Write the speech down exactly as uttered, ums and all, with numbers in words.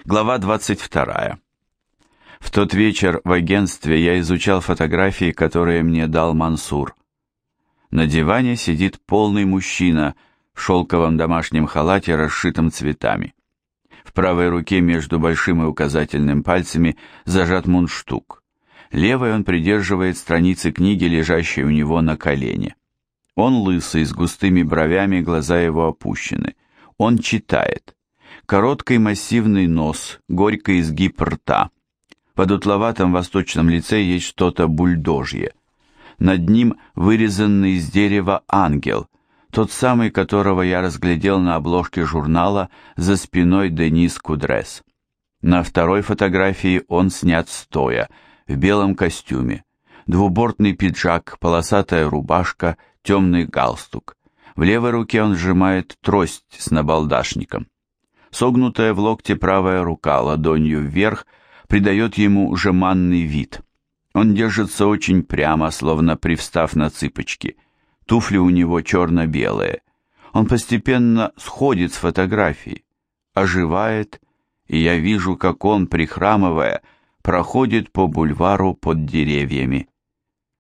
Глава двадцать вторая. В тот вечер в агентстве я изучал фотографии, которые мне дал Мансур. На диване сидит полный мужчина в шелковом домашнем халате, расшитом цветами. В правой руке между большим и указательным пальцами зажат мундштук. Левой он придерживает страницы книги, лежащей у него на колене. Он лысый, с густыми бровями, глаза его опущены. Он читает. Короткий массивный нос, горький изгиб рта. Под утловатом восточном лице есть что-то бульдожье. Над ним вырезанный из дерева ангел, тот самый, которого я разглядел на обложке журнала за спиной Денис Кудрес. На второй фотографии он снят стоя, в белом костюме. Двубортный пиджак, полосатая рубашка, темный галстук. В левой руке он сжимает трость с набалдашником. Согнутая в локте правая рука ладонью вверх придает ему жеманный вид. Он держится очень прямо, словно привстав на цыпочки. Туфли у него черно-белые. Он постепенно сходит с фотографии, оживает, и я вижу, как он, прихрамывая, проходит по бульвару под деревьями.